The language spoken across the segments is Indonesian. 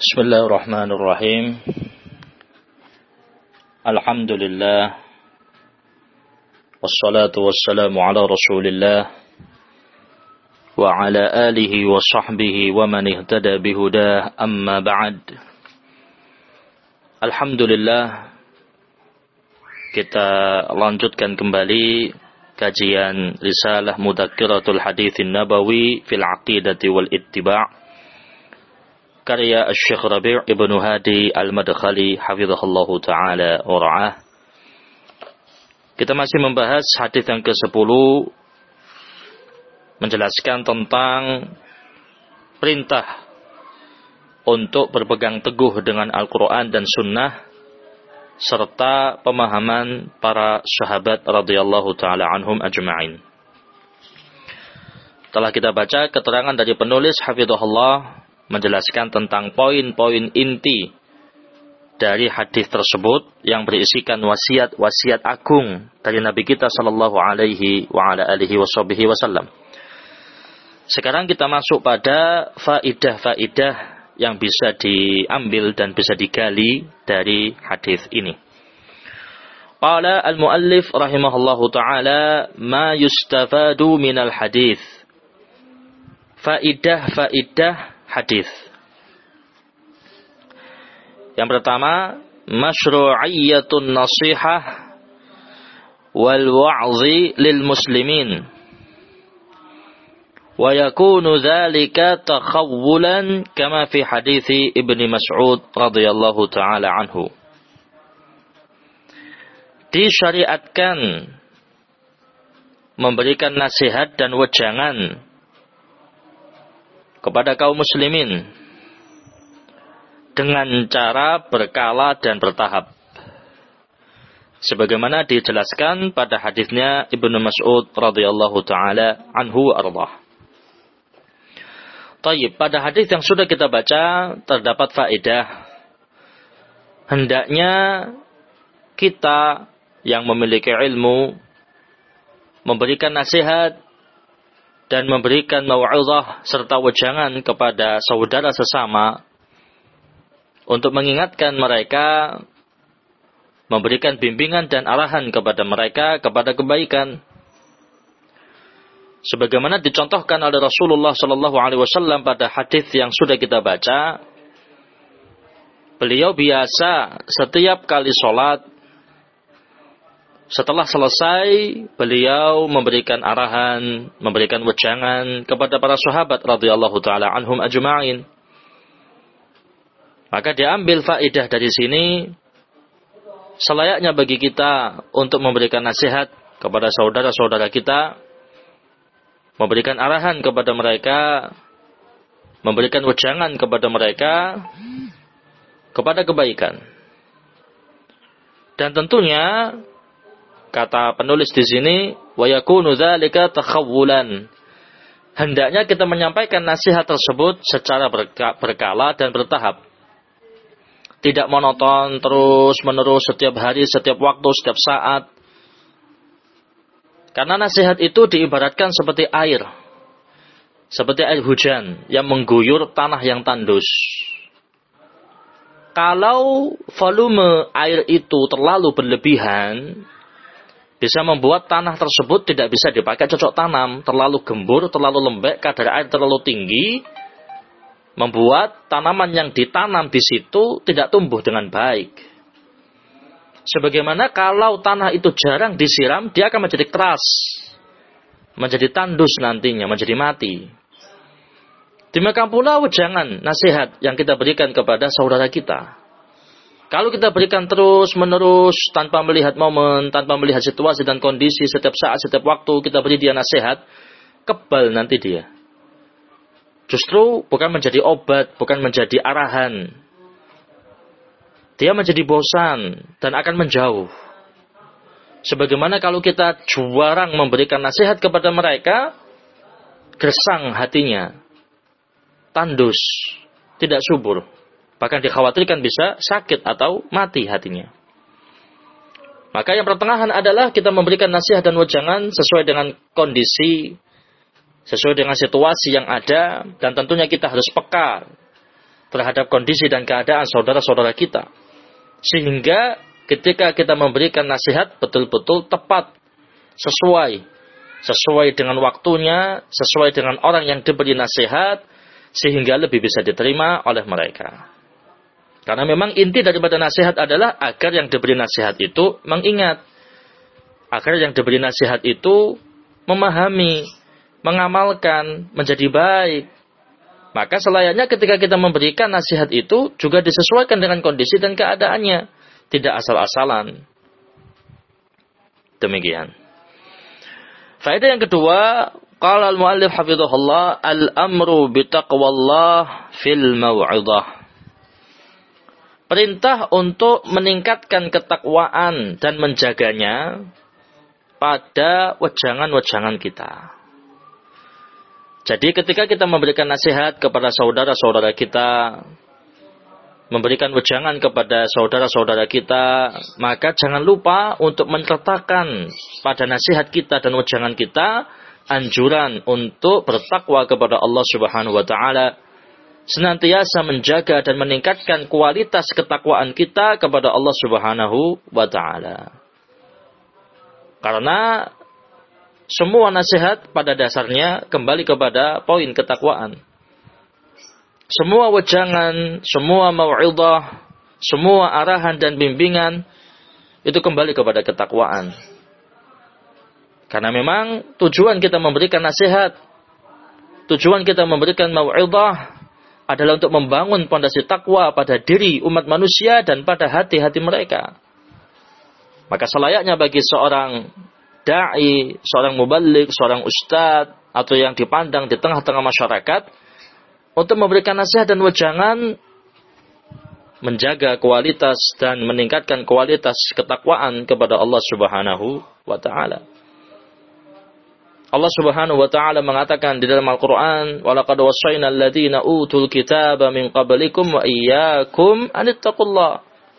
Bismillahirrahmanirrahim. Alhamdulillah. Wassalatu wassalamu ala Rasulillah wa ala alihi wa sahbihi wa man ihtada bihudah, amma ba'd. Alhamdulillah, kita lanjutkan kembali kajian Risalah Mudzakkiratul Haditsin Nabawi fil Aqidati wal Ittiba' karya Syekh Rabi' Ibnu Hadi Al-Madkhali hafizahullahu taala wa ra'ah. Kita masih membahas hadis yang ke-10, menjelaskan tentang perintah untuk berpegang teguh dengan Al-Qur'an dan Sunnah serta pemahaman para sahabat radhiyallahu taala anhum ajma'in. Telah kita baca keterangan dari penulis hafizahullah menjelaskan tentang poin-poin inti dari hadis tersebut yang berisikan wasiat-wasiat agung dari Nabi kita sallallahu alaihi wa ala alihi wasallam. Sekarang kita masuk pada faidah-faidah yang bisa diambil dan bisa digali dari hadis ini. Qala al-muallif rahimahullahu taala ma yustafadu minal hadis. Faidah-faidah hadis. Yang pertama, masyru'iyyatun nasihah wal wa'zi lil muslimin. Wa yakunu dzalika takhawwulan kama fi hadithi Ibnu Mas'ud radhiyallahu taala anhu. Disyariatkan memberikan nasihat dan wejangan kepada kaum muslimin dengan cara berkala dan bertahap, sebagaimana dijelaskan pada hadisnya Ibnu Mas'ud radhiyallahu taala anhu ardah. Tayyib, pada hadis yang sudah kita baca terdapat faedah. Hendaknya kita yang memiliki ilmu memberikan nasihat dan memberikan mau'izah serta wejangan kepada saudara sesama untuk mengingatkan mereka, memberikan bimbingan dan arahan kepada mereka kepada kebaikan. Sebagaimana dicontohkan oleh Rasulullah sallallahu alaihi wasallam pada hadis yang sudah kita baca, beliau biasa setiap kali salat, setelah selesai, beliau memberikan arahan, memberikan wejangan kepada para sahabat radhiyallahu taala anhum ajma'in. Maka diambil faedah dari sini, selayaknya bagi kita untuk memberikan nasihat kepada saudara-saudara kita, memberikan arahan kepada mereka, memberikan wejangan kepada mereka kepada kebaikan. Dan tentunya kata penulis di sini, wa yakunu dzalika takhawwulan. Hendaknya kita menyampaikan nasihat tersebut secara berkala dan bertahap. Tidak monoton terus-menerus setiap hari, setiap waktu, setiap saat. Karena nasihat itu diibaratkan seperti air. Seperti air hujan yang mengguyur tanah yang tandus. Kalau volume air itu terlalu berlebihan, bisa membuat tanah tersebut tidak bisa dipakai cocok tanam. Terlalu gembur, terlalu lembek, kadar air terlalu tinggi, membuat tanaman yang ditanam di situ tidak tumbuh dengan baik. Sebagaimana kalau tanah itu jarang disiram, dia akan menjadi keras, menjadi tandus nantinya, menjadi mati. Demikian pula wejangan, nasihat yang kita berikan kepada saudara kita. Kalau kita berikan terus-menerus tanpa melihat momen, tanpa melihat situasi dan kondisi, setiap saat, setiap waktu kita beri dia nasihat, kebal nanti dia. Justru bukan menjadi obat, bukan menjadi arahan. Dia menjadi bosan dan akan menjauh. Sebagaimana kalau kita jarang memberikan nasihat kepada mereka, gersang hatinya, tandus, tidak subur. Bahkan dikhawatirkan bisa sakit atau mati hatinya. Maka yang pertengahan adalah kita memberikan nasihat dan wejangan sesuai dengan kondisi, sesuai dengan situasi yang ada, dan tentunya kita harus peka terhadap kondisi dan keadaan saudara-saudara kita. Sehingga ketika kita memberikan nasihat betul-betul tepat, sesuai dengan waktunya, sesuai dengan orang yang diberi nasihat, sehingga lebih bisa diterima oleh mereka. Karena memang inti daripada nasihat adalah agar yang diberi nasihat itu mengingat, agar yang diberi nasihat itu memahami, mengamalkan, menjadi baik. Maka selayaknya ketika kita memberikan nasihat itu juga disesuaikan dengan kondisi dan keadaannya, tidak asal-asalan. Demikian. Faedah yang kedua, qala al-muallif hafizahullah, al-amru bitaqwallah fil mau'izah. Perintah untuk meningkatkan ketakwaan dan menjaganya pada wejangan-wejangan kita. Jadi ketika kita memberikan nasihat kepada saudara-saudara kita, memberikan wejangan kepada saudara-saudara kita, maka jangan lupa untuk menletakkan pada nasihat kita dan wejangan kita anjuran untuk bertakwa kepada Allah Subhanahu wa taala, senantiasa menjaga dan meningkatkan kualitas ketakwaan kita kepada Allah Subhanahu wa taala. Karena semua nasihat pada dasarnya kembali kepada poin ketakwaan. Semua wejangan, semua mau'izah, semua arahan dan bimbingan itu kembali kepada ketakwaan. Karena memang tujuan kita memberikan nasihat, tujuan kita memberikan mau'izah adalah untuk membangun pondasi takwa pada diri umat manusia dan pada hati-hati mereka. Maka selayaknya bagi seorang da'i, seorang muballigh, seorang ustadz, atau yang dipandang di tengah-tengah masyarakat, untuk memberikan nasihat dan wejangan, menjaga kualitas dan meningkatkan kualitas ketakwaan kepada Allah Subhanahu wa ta'ala. Allah Subhanahu wa ta'ala mengatakan di dalam Al-Quran, وَلَقَدْ وَصَّيْنَا الَّذِينَ أُوتُوا الْكِتَابَ مِنْ قَبْلِكُمْ وَإِيَّاكُمْ أَنِ اتَّقُوا اللَّهَ.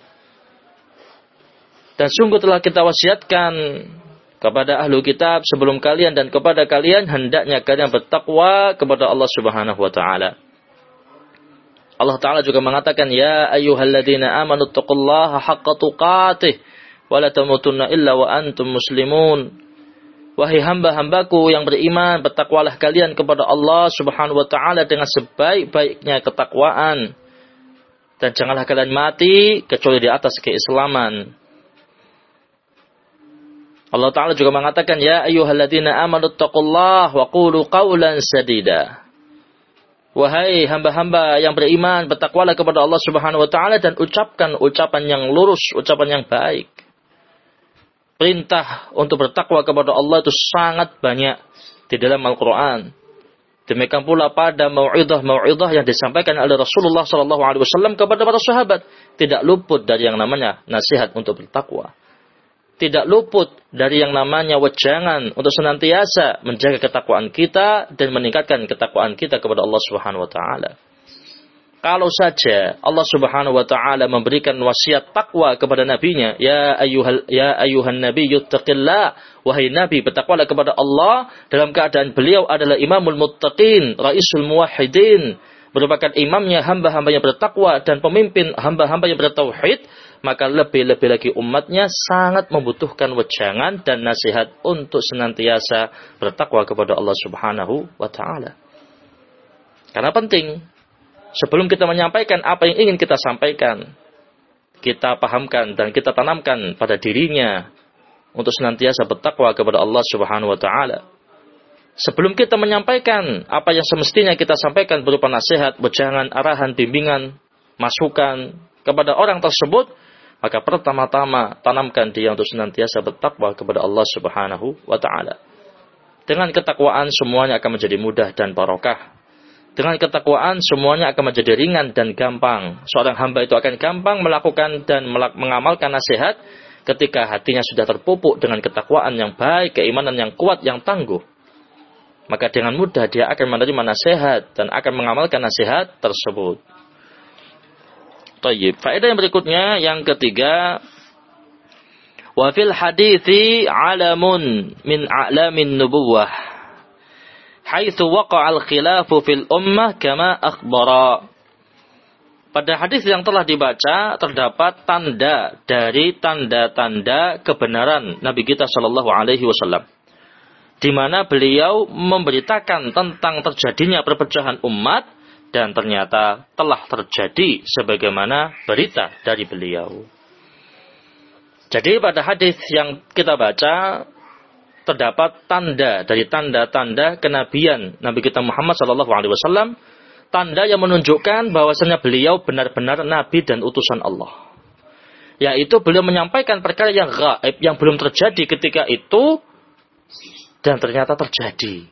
Dan sungguh telah kita wasiatkan kepada ahlu kitab sebelum kalian dan kepada kalian, hendaknya kalian bertakwa kepada Allah Subhanahu wa ta'ala. Allah Ta'ala juga mengatakan, Ya ayyuhalladzina amanu taqullaha haqqa tuqatih wa la tamutunna illa wa antum muslimun. Wahai hamba-hambaku yang beriman, bertakwalah kalian kepada Allah Subhanahu wa ta'ala dengan sebaik-baiknya ketakwaan. Dan janganlah kalian mati kecuali di atas keislaman. Allah Ta'ala juga mengatakan, Ya ayyuhalladzina amanu taqullaha wa qulu qawlan sadida. Wahai hamba-hamba yang beriman, bertakwalah kepada Allah Subhanahu wa ta'ala dan ucapkan ucapan yang lurus, ucapan yang baik. Perintah untuk bertakwa kepada Allah itu sangat banyak di dalam Al-Quran. Demikian pula pada mau'izah yang disampaikan oleh Rasulullah SAW kepada para sahabat, tidak luput dari yang namanya nasihat untuk bertakwa. Tidak luput dari yang namanya wejangan untuk senantiasa menjaga ketakwaan kita dan meningkatkan ketakwaan kita kepada Allah Subhanahu wa ta'ala. Kalau saja Allah Subhanahu wa ta'ala memberikan wasiat takwa kepada nabinya, ya ayyuhan nabiyyu taqillah, wahai nabi bertakwalah kepada Allah, dalam keadaan beliau adalah imamul muttaqin, raisul muwahhidin, merupakan imamnya hamba-hamba yang bertakwa dan pemimpin hamba-hamba yang bertauhid, maka lebih-lebih lagi umatnya sangat membutuhkan wejangan dan nasihat untuk senantiasa bertakwa kepada Allah Subhanahu wa ta'ala. Karena penting, sebelum kita menyampaikan apa yang ingin kita sampaikan, kita pahamkan dan kita tanamkan pada dirinya untuk senantiasa bertakwa kepada Allah Subhanahu wa ta'ala. Sebelum kita menyampaikan apa yang semestinya kita sampaikan berupa nasihat, wejangan, arahan, bimbingan, masukan kepada orang tersebut, maka pertama-tama tanamkan dia untuk senantiasa bertakwa kepada Allah Subhanahu wa ta'ala. Dengan ketakwaan semuanya akan menjadi mudah dan barokah. Dengan ketakwaan semuanya akan menjadi ringan dan gampang. Seorang hamba itu akan gampang melakukan dan mengamalkan nasihat ketika hatinya sudah terpupuk dengan ketakwaan yang baik, keimanan yang kuat, yang tangguh. Maka dengan mudah dia akan menerima nasihat dan akan mengamalkan nasihat tersebut. Tayyib. Faedah yang berikutnya, yang ketiga, wa fil hadithi alamun min a'lamin nubuwah haitsu waqa'a al-khilafu fil ummah kama akhbara. pada hadis yang telah dibaca terdapat tanda dari tanda-tanda kebenaran Nabi kita Shallallahu Alaihi Wasallam, di mana beliau memberitakan tentang terjadinya perpecahan umat dan ternyata telah terjadi sebagaimana berita dari beliau. Jadi pada hadis yang kita baca terdapat tanda dari tanda-tanda kenabian Nabi kita Muhammad Shallallahu Alaihi Wasallam. Tanda yang menunjukkan bahwasanya beliau benar-benar nabi dan utusan Allah. Yaitu beliau menyampaikan perkara yang gaib, yang belum terjadi ketika itu, dan ternyata terjadi.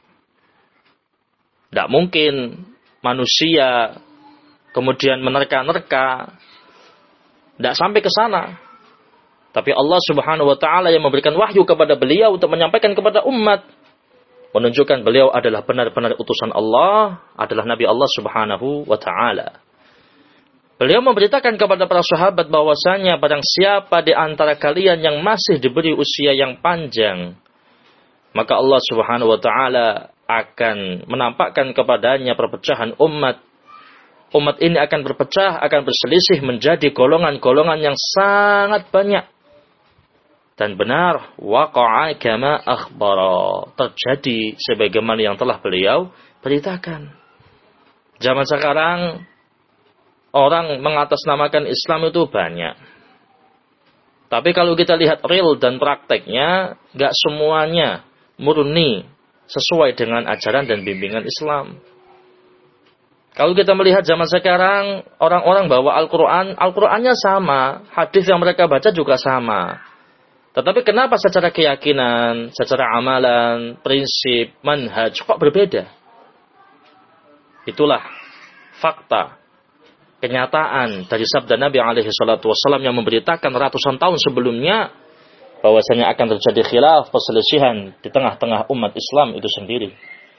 Tidak mungkin manusia kemudian menerka-nerka, tidak sampai ke sana. Tapi Allah Subhanahu wa Ta'ala yang memberikan wahyu kepada beliau untuk menyampaikan kepada umat, menunjukkan beliau adalah benar-benar utusan Allah, adalah Nabi Allah Subhanahu wa Ta'ala. Beliau memberitakan kepada para sahabat bahwasanya barang siapa di antara kalian yang masih diberi usia yang panjang, maka Allah Subhanahu wa Ta'ala akan menampakkan kepadanya perpecahan umat. Umat ini akan berpecah, akan berselisih menjadi golongan-golongan yang sangat banyak. Dan benar, waqa'a kama akhbara, terjadi sebagaimana yang telah beliau beritakan. Zaman sekarang orang mengatasnamakan Islam itu banyak. Tapi kalau kita lihat real dan prakteknya, gak semuanya murni sesuai dengan ajaran dan bimbingan Islam. Kalau kita melihat zaman sekarang, orang-orang bawa Al-Quran, Al-Qurannya sama, hadis yang mereka baca juga sama. Tetapi kenapa secara keyakinan, secara amalan, prinsip, manhaj kok berbeda? Itulah fakta, kenyataan dari sabda Nabi SAW yang memberitakan ratusan tahun sebelumnya bahwasanya akan terjadi khilaf, perselisihan di tengah-tengah umat Islam itu sendiri.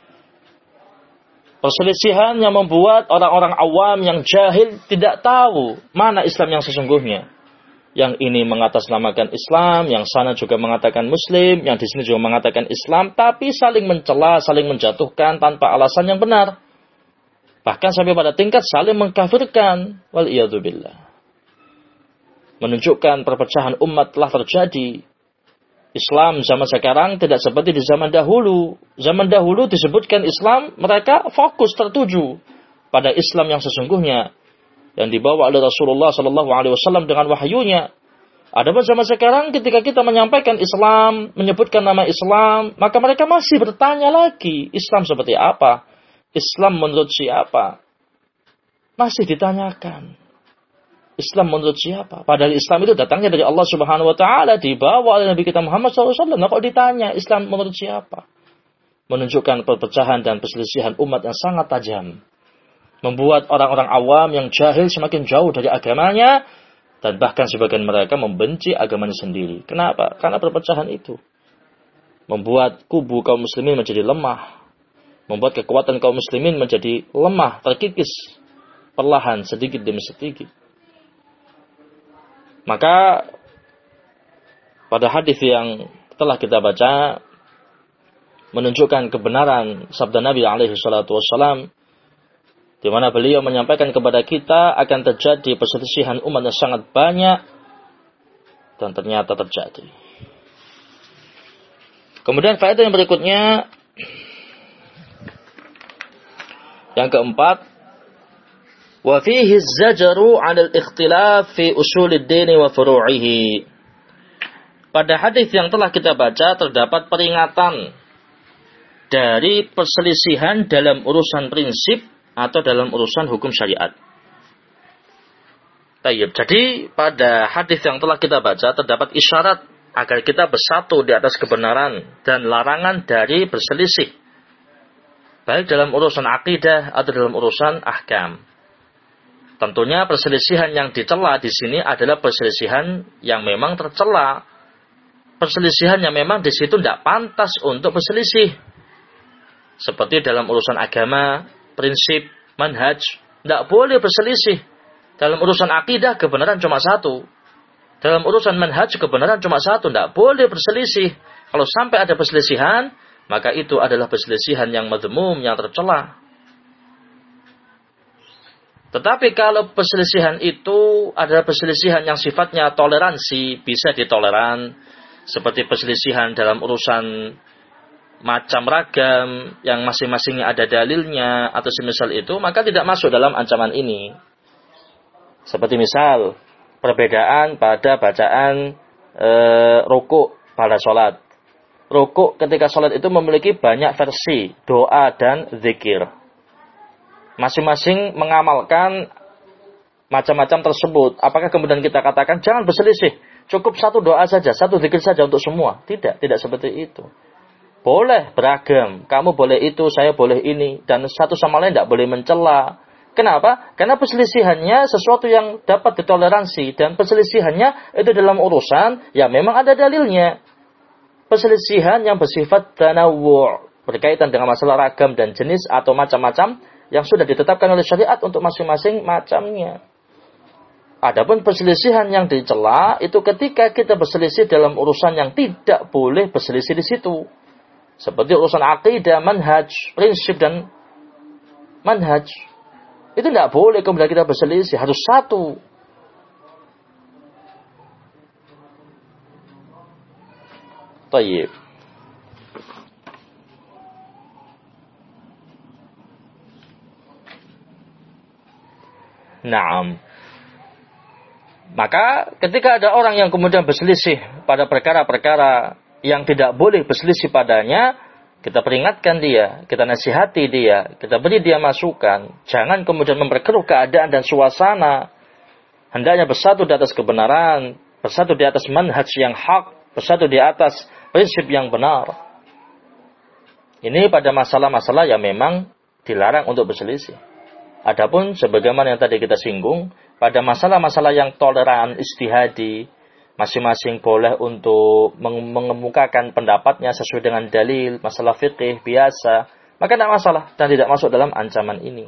Perselisihan yang membuat orang-orang awam yang jahil tidak tahu mana Islam yang sesungguhnya. Yang ini mengatasnamakan Islam, yang sana juga mengatakan Muslim, yang di sini juga mengatakan Islam, tapi saling mencela, saling menjatuhkan tanpa alasan yang benar. Bahkan sampai pada tingkat saling mengkafirkan. Wal'iyadzubillah. Menunjukkan perpecahan umat telah terjadi. Islam zaman sekarang tidak seperti di zaman dahulu. Zaman dahulu disebutkan Islam, mereka fokus tertuju pada Islam yang sesungguhnya, yang dibawa oleh Rasulullah SAW dengan wahyunya. Adapun zaman sekarang ketika kita menyampaikan Islam, menyebutkan nama Islam, maka mereka masih bertanya lagi, Islam seperti apa? Islam menurut siapa? Masih ditanyakan. Islam menurut siapa? Padahal Islam itu datangnya dari Allah Subhanahu wa Ta'ala, dibawa oleh Nabi kita Muhammad SAW. Nah, kok ditanya Islam menurut siapa? Menunjukkan perpecahan dan perselisihan umat yang sangat tajam. Membuat orang-orang awam yang jahil semakin jauh dari agamanya, dan bahkan sebagian mereka membenci agamanya sendiri. Kenapa? Karena perpecahan itu membuat kubu kaum muslimin menjadi lemah, membuat kekuatan kaum muslimin menjadi lemah, terkikis, perlahan, sedikit demi sedikit. Maka pada hadis yang telah kita baca menunjukkan kebenaran sabda Nabi SAW, di mana beliau menyampaikan kepada kita akan terjadi perselisihan umat yang sangat banyak, dan ternyata terjadi. Kemudian faedah yang berikutnya, yang keempat, wa fihi az-zajru 'ala al-ikhtilaf fi usul ad-din wa furu'ihi. Pada hadis yang telah kita baca terdapat peringatan dari perselisihan dalam urusan prinsip atau dalam urusan hukum syariat. Tayyib. Jadi pada hadis yang telah kita baca terdapat isyarat agar kita bersatu di atas kebenaran dan larangan dari berselisih, baik dalam urusan akidah atau dalam urusan ahkam. Tentunya perselisihan yang dicela di sini adalah perselisihan yang memang tercela, perselisihan yang memang di situ tidak pantas untuk berselisih, seperti dalam urusan agama, prinsip, manhaj, tidak boleh berselisih. Dalam urusan akidah, kebenaran cuma satu. Dalam urusan manhaj, kebenaran cuma satu. Tidak boleh berselisih. Kalau sampai ada perselisihan, maka itu adalah perselisihan yang madhmum, yang tercela. Tetapi kalau perselisihan itu adalah perselisihan yang sifatnya toleransi, bisa ditoleran, seperti perselisihan dalam urusan macam ragam, yang masing-masingnya ada dalilnya, atau semisal itu, maka tidak masuk dalam ancaman ini. Seperti misal, perbedaan pada bacaan rukuk pada sholat. Rukuk ketika sholat itu memiliki banyak versi, doa dan zikir. Masing-masing mengamalkan macam-macam tersebut. Apakah kemudian kita katakan jangan berselisih, cukup satu doa saja, satu zikir saja untuk semua? Tidak seperti itu. Boleh beragam, kamu boleh itu, saya boleh ini, dan satu sama lain tidak boleh mencela. Kenapa? Karena perselisihannya sesuatu yang dapat ditoleransi, dan perselisihannya itu dalam urusan yang memang ada dalilnya. Perselisihan yang bersifat tanawwu', berkaitan dengan masalah ragam dan jenis atau macam-macam yang sudah ditetapkan oleh syariat untuk masing-masing macamnya. Adapun perselisihan yang dicela itu ketika kita berselisih dalam urusan yang tidak boleh berselisih di situ. Seperti urusan akidah, manhaj, prinsip dan manhaj. Itu tidak boleh kemudian kita berselisih, harus satu. Tayyib. Naam. Maka ketika ada orang yang kemudian berselisih pada perkara-perkara yang tidak boleh berselisih padanya, kita peringatkan dia, kita nasihati dia, kita beri dia masukan. Jangan kemudian memperkeruh keadaan dan suasana. Hendaknya bersatu di atas kebenaran, bersatu di atas manhaj yang hak, bersatu di atas prinsip yang benar. Ini pada masalah-masalah yang memang dilarang untuk berselisih. Adapun sebagaimana yang tadi kita singgung, pada masalah-masalah yang toleran, ijtihadi, masing-masing boleh untuk mengemukakan pendapatnya sesuai dengan dalil, masalah fikih biasa, maka tidak masalah dan tidak masuk dalam ancaman ini.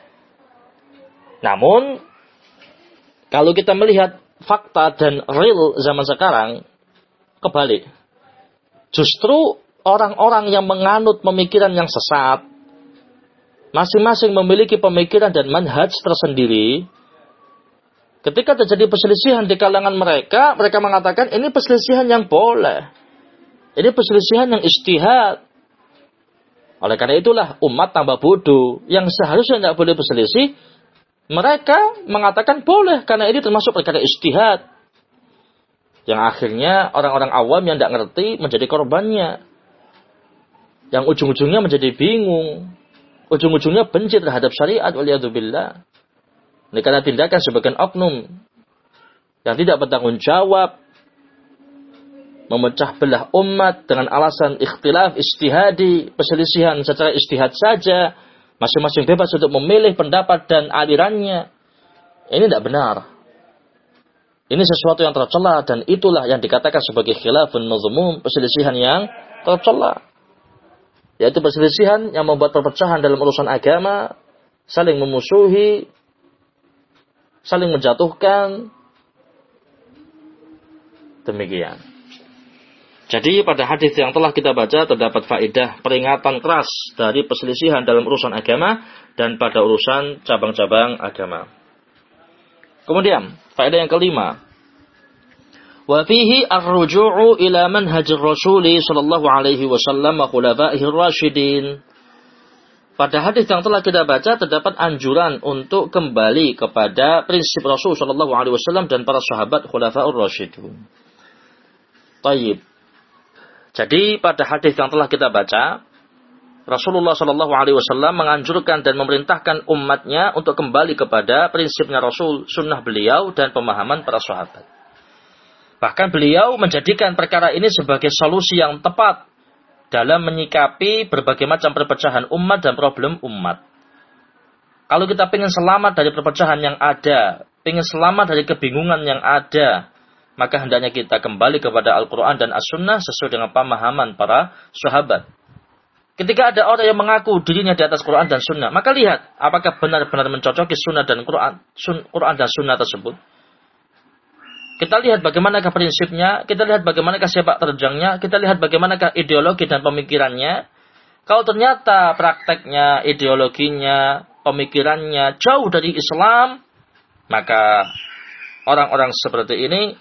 Namun, kalau kita melihat fakta dan real zaman sekarang, kebalik. Justru orang-orang yang menganut pemikiran yang sesat, masing-masing memiliki pemikiran dan manhaj tersendiri. Ketika terjadi perselisihan di kalangan mereka, mereka mengatakan ini perselisihan yang boleh. Ini perselisihan yang ijtihad. Oleh karena itulah umat tambah bodoh. Yang seharusnya tidak boleh berselisih, mereka mengatakan boleh karena ini termasuk perkara ijtihad. Yang akhirnya orang-orang awam yang tidak ngerti menjadi korbannya. Yang ujung-ujungnya menjadi bingung. Ujung-ujungnya benci terhadap syariat, waliyadzubillah. Ini karena tindakan sebagian oknum yang tidak bertanggung jawab, memecah belah umat dengan alasan ikhtilaf ijtihadi, perselisihan secara ijtihad saja, masing-masing bebas untuk memilih pendapat dan alirannya. Ini tidak benar. Ini sesuatu yang tercela dan itulah yang dikatakan sebagai khilafun mazmum, perselisihan yang tercela. Yaitu perselisihan yang membuat perpecahan dalam urusan agama, saling memusuhi, saling menjatuhkan. Demikian. Jadi pada hadis yang telah kita baca terdapat faedah peringatan keras dari perselisihan dalam urusan agama dan pada urusan cabang-cabang agama. Kemudian, faedah yang kelima. Wa fihi ar-ruju'u ila manhajir Rasul sallallahu alaihi wasallam wa khulafaihi ar-rasyidin. Pada hadis yang telah kita baca terdapat anjuran untuk kembali kepada prinsip Rasul sallallahu alaihi wasallam dan para sahabat khulafaur rasyidun. Tayyib. Jadi pada hadis yang telah kita baca, Rasulullah sallallahu alaihi wasallam menganjurkan dan memerintahkan umatnya untuk kembali kepada prinsipnya Rasul, sunnah beliau dan pemahaman para sahabat. Bahkan beliau menjadikan perkara ini sebagai solusi yang tepat dalam menyikapi berbagai macam perpecahan umat dan problem umat. Kalau kita ingin selamat dari perpecahan yang ada, ingin selamat dari kebingungan yang ada, maka hendaknya kita kembali kepada Al-Quran dan As-Sunnah sesuai dengan pemahaman para sahabat. Ketika ada orang yang mengaku dirinya di atas Quran dan Sunnah, maka lihat apakah benar-benar mencocoki Sunnah dan Quran dan Sunnah tersebut. Kita lihat bagaimanakah prinsipnya, kita lihat bagaimanakah sepak terjangnya, kita lihat bagaimanakah ideologi dan pemikirannya. Kalau ternyata prakteknya, ideologinya, pemikirannya jauh dari Islam, maka orang-orang seperti ini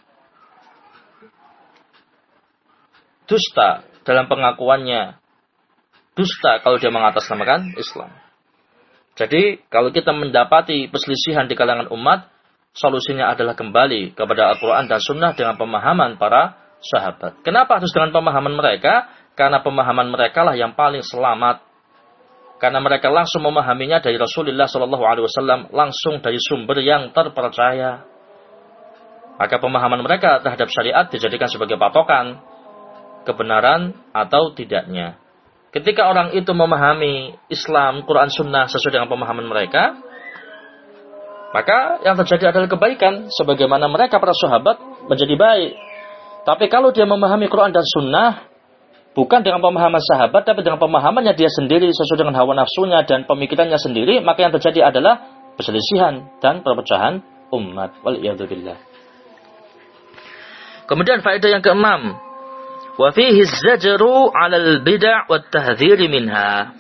dusta dalam pengakuannya. Dusta kalau dia mengatasnamakan Islam. Jadi, kalau kita mendapati perselisihan di kalangan umat, solusinya adalah kembali kepada Al-Quran dan Sunnah dengan pemahaman para sahabat. Kenapa harus dengan pemahaman mereka? Karena pemahaman mereka lah yang paling selamat. Karena mereka langsung memahaminya dari Rasulullah SAW, langsung dari sumber yang terpercaya. Maka pemahaman mereka terhadap syariat dijadikan sebagai patokan kebenaran atau tidaknya. Ketika orang itu memahami Islam, Quran, Sunnah sesuai dengan pemahaman mereka, maka yang terjadi adalah kebaikan. Sebagaimana mereka para sahabat menjadi baik. Tapi kalau dia memahami Quran dan Sunnah, bukan dengan pemahaman sahabat, tapi dengan pemahamannya dia sendiri, sesuai dengan hawa nafsunya dan pemikirannya sendiri, maka yang terjadi adalah perselisihan dan perpecahan umat. Waliyadzubillah. Kemudian faedah yang keenam. Wa fihi az-zajru 'alal bid'ah wat tahdhir minha.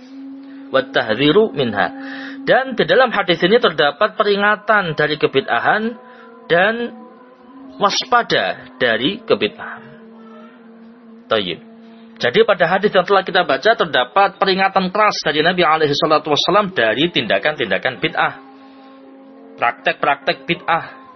Dan di dalam hadis ini terdapat peringatan dari kebid'ahan dan waspada dari kebid'ahan. Tayyib. Jadi pada hadis yang telah kita baca terdapat peringatan keras dari Nabi alaihi salatu wasallam dari tindakan-tindakan bid'ah. Praktek-praktek bid'ah.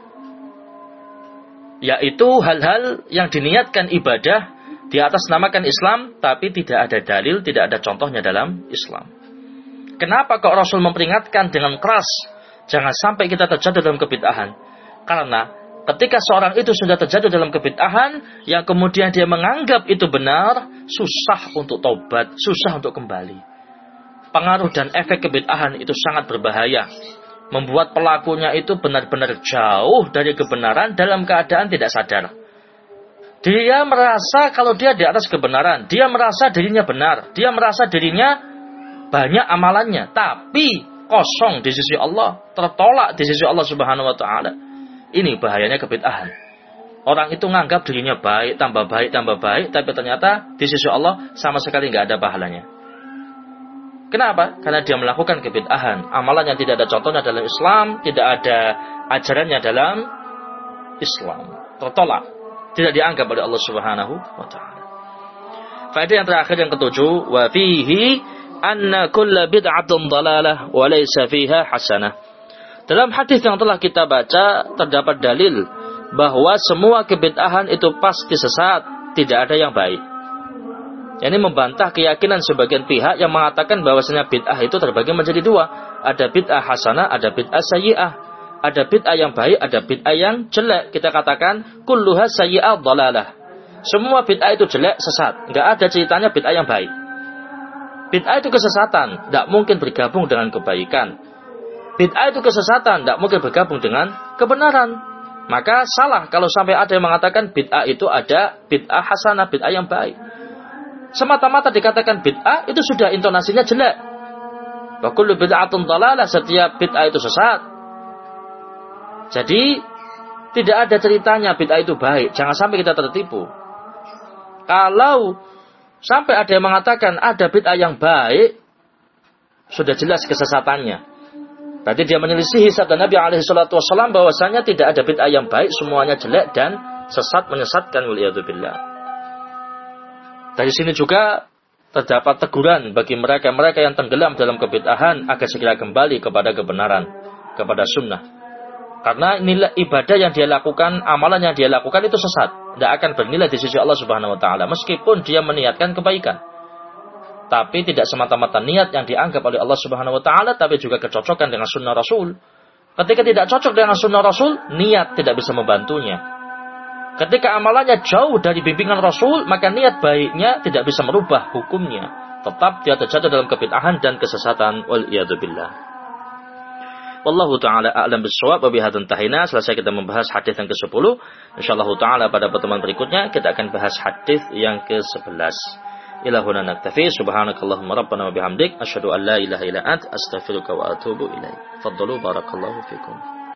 Yaitu hal-hal yang diniatkan ibadah di atas namakan Islam, tapi tidak ada dalil, tidak ada contohnya dalam Islam. Kenapa kok Rasul memperingatkan dengan keras, jangan sampai kita terjatuh dalam kebid'ahan? Karena ketika seorang itu sudah terjatuh dalam kebid'ahan, yang kemudian dia menganggap itu benar, susah untuk taubat, susah untuk kembali. Pengaruh dan efek kebid'ahan itu sangat berbahaya. Membuat pelakunya itu benar-benar jauh dari kebenaran dalam keadaan tidak sadar. Dia merasa kalau dia di atas kebenaran. Dia merasa dirinya benar. Dia merasa dirinya banyak amalannya. Tapi kosong di sisi Allah. Tertolak di sisi Allah Subhanahu wa ta'ala. Ini bahayanya kebid'ahan. Orang itu menganggap dirinya baik, tambah baik, tambah baik. Tapi ternyata di sisi Allah sama sekali nggak ada pahalanya. Kenapa? Karena dia melakukan kebid'ahan. Amalan yang tidak ada contohnya dalam Islam, tidak ada ajarannya dalam Islam. Tertolak. Tidak dianggap oleh Allah Subhanahu wa ta'ala. Faedah yang terakhir yang ketujuh, wa fihi anna kulla bid'atun dhalalah wa laysa fiha hasanah. Dalam hadis yang telah kita baca terdapat dalil bahwa semua kebid'ahan itu pasti sesat, tidak ada yang baik. Ini membantah keyakinan sebagian pihak yang mengatakan bahwasanya bid'ah itu terbagi menjadi dua. Ada bid'ah hasanah, ada bid'ah sayyi'ah. Ada bid'ah yang baik, ada bid'ah yang jelek. Kita katakan kulluha sayyi'ah dhalalah. Semua bid'ah itu jelek, sesat. Enggak ada ceritanya bid'ah yang baik. Bid'ah itu kesesatan, tidak mungkin bergabung dengan kebaikan. Bid'ah itu kesesatan, tidak mungkin bergabung dengan kebenaran. Maka salah kalau sampai ada yang mengatakan bid'ah itu ada bid'ah hasanah, bid'ah yang baik. Semata-mata dikatakan bid'ah itu sudah intonasinya jelek. Wa kullu bid'atun dhalalah, setiap bid'ah itu sesat. Jadi tidak ada ceritanya bid'ah itu baik. Jangan sampai kita tertipu. Kalau sampai ada yang mengatakan ada bid'ah yang baik, sudah jelas kesesatannya. Berarti dia menyelisihi sabda Nabi alaihi salatu wasallam bahwasanya tidak ada bid'ah yang baik, semuanya jelek dan sesat, menyesatkan, waliyadzubillah. Dari sini juga terdapat teguran bagi mereka-mereka yang tenggelam dalam kebid'ahan agar segera kembali kepada kebenaran, kepada sunnah. Karena nilai ibadah yang dia lakukan, amalan yang dia lakukan itu sesat, tidak akan bernilai di sisi Allah Subhanahu wa ta'ala meskipun dia meniatkan kebaikan. Tapi tidak semata-mata niat yang dianggap oleh Allah Subhanahu wa ta'ala, tapi juga kecocokan dengan sunnah Rasul. Ketika tidak cocok dengan sunnah Rasul, niat tidak bisa membantunya. Ketika amalannya jauh dari bimbingan Rasul, maka niat baiknya tidak bisa merubah hukumnya. Tetap dia terjatuh dalam kebid'ahan dan kesesatan. Waliyadzubillah. Wallahu ta'ala a'lam bis-shawab. Wa bihadzal tahina. Selesai kita membahas hadis yang ke-10. Insyaallah ta'ala pada pertemuan berikutnya kita akan bahas hadis yang ke-11. Ilahuna naktafi. Subhanakallahumma rabbana wa bihamdik. Asyhadu an la ilaha illa ant. Astaghfiruka wa atubu ilaik. Faddalu barakallahu fikum.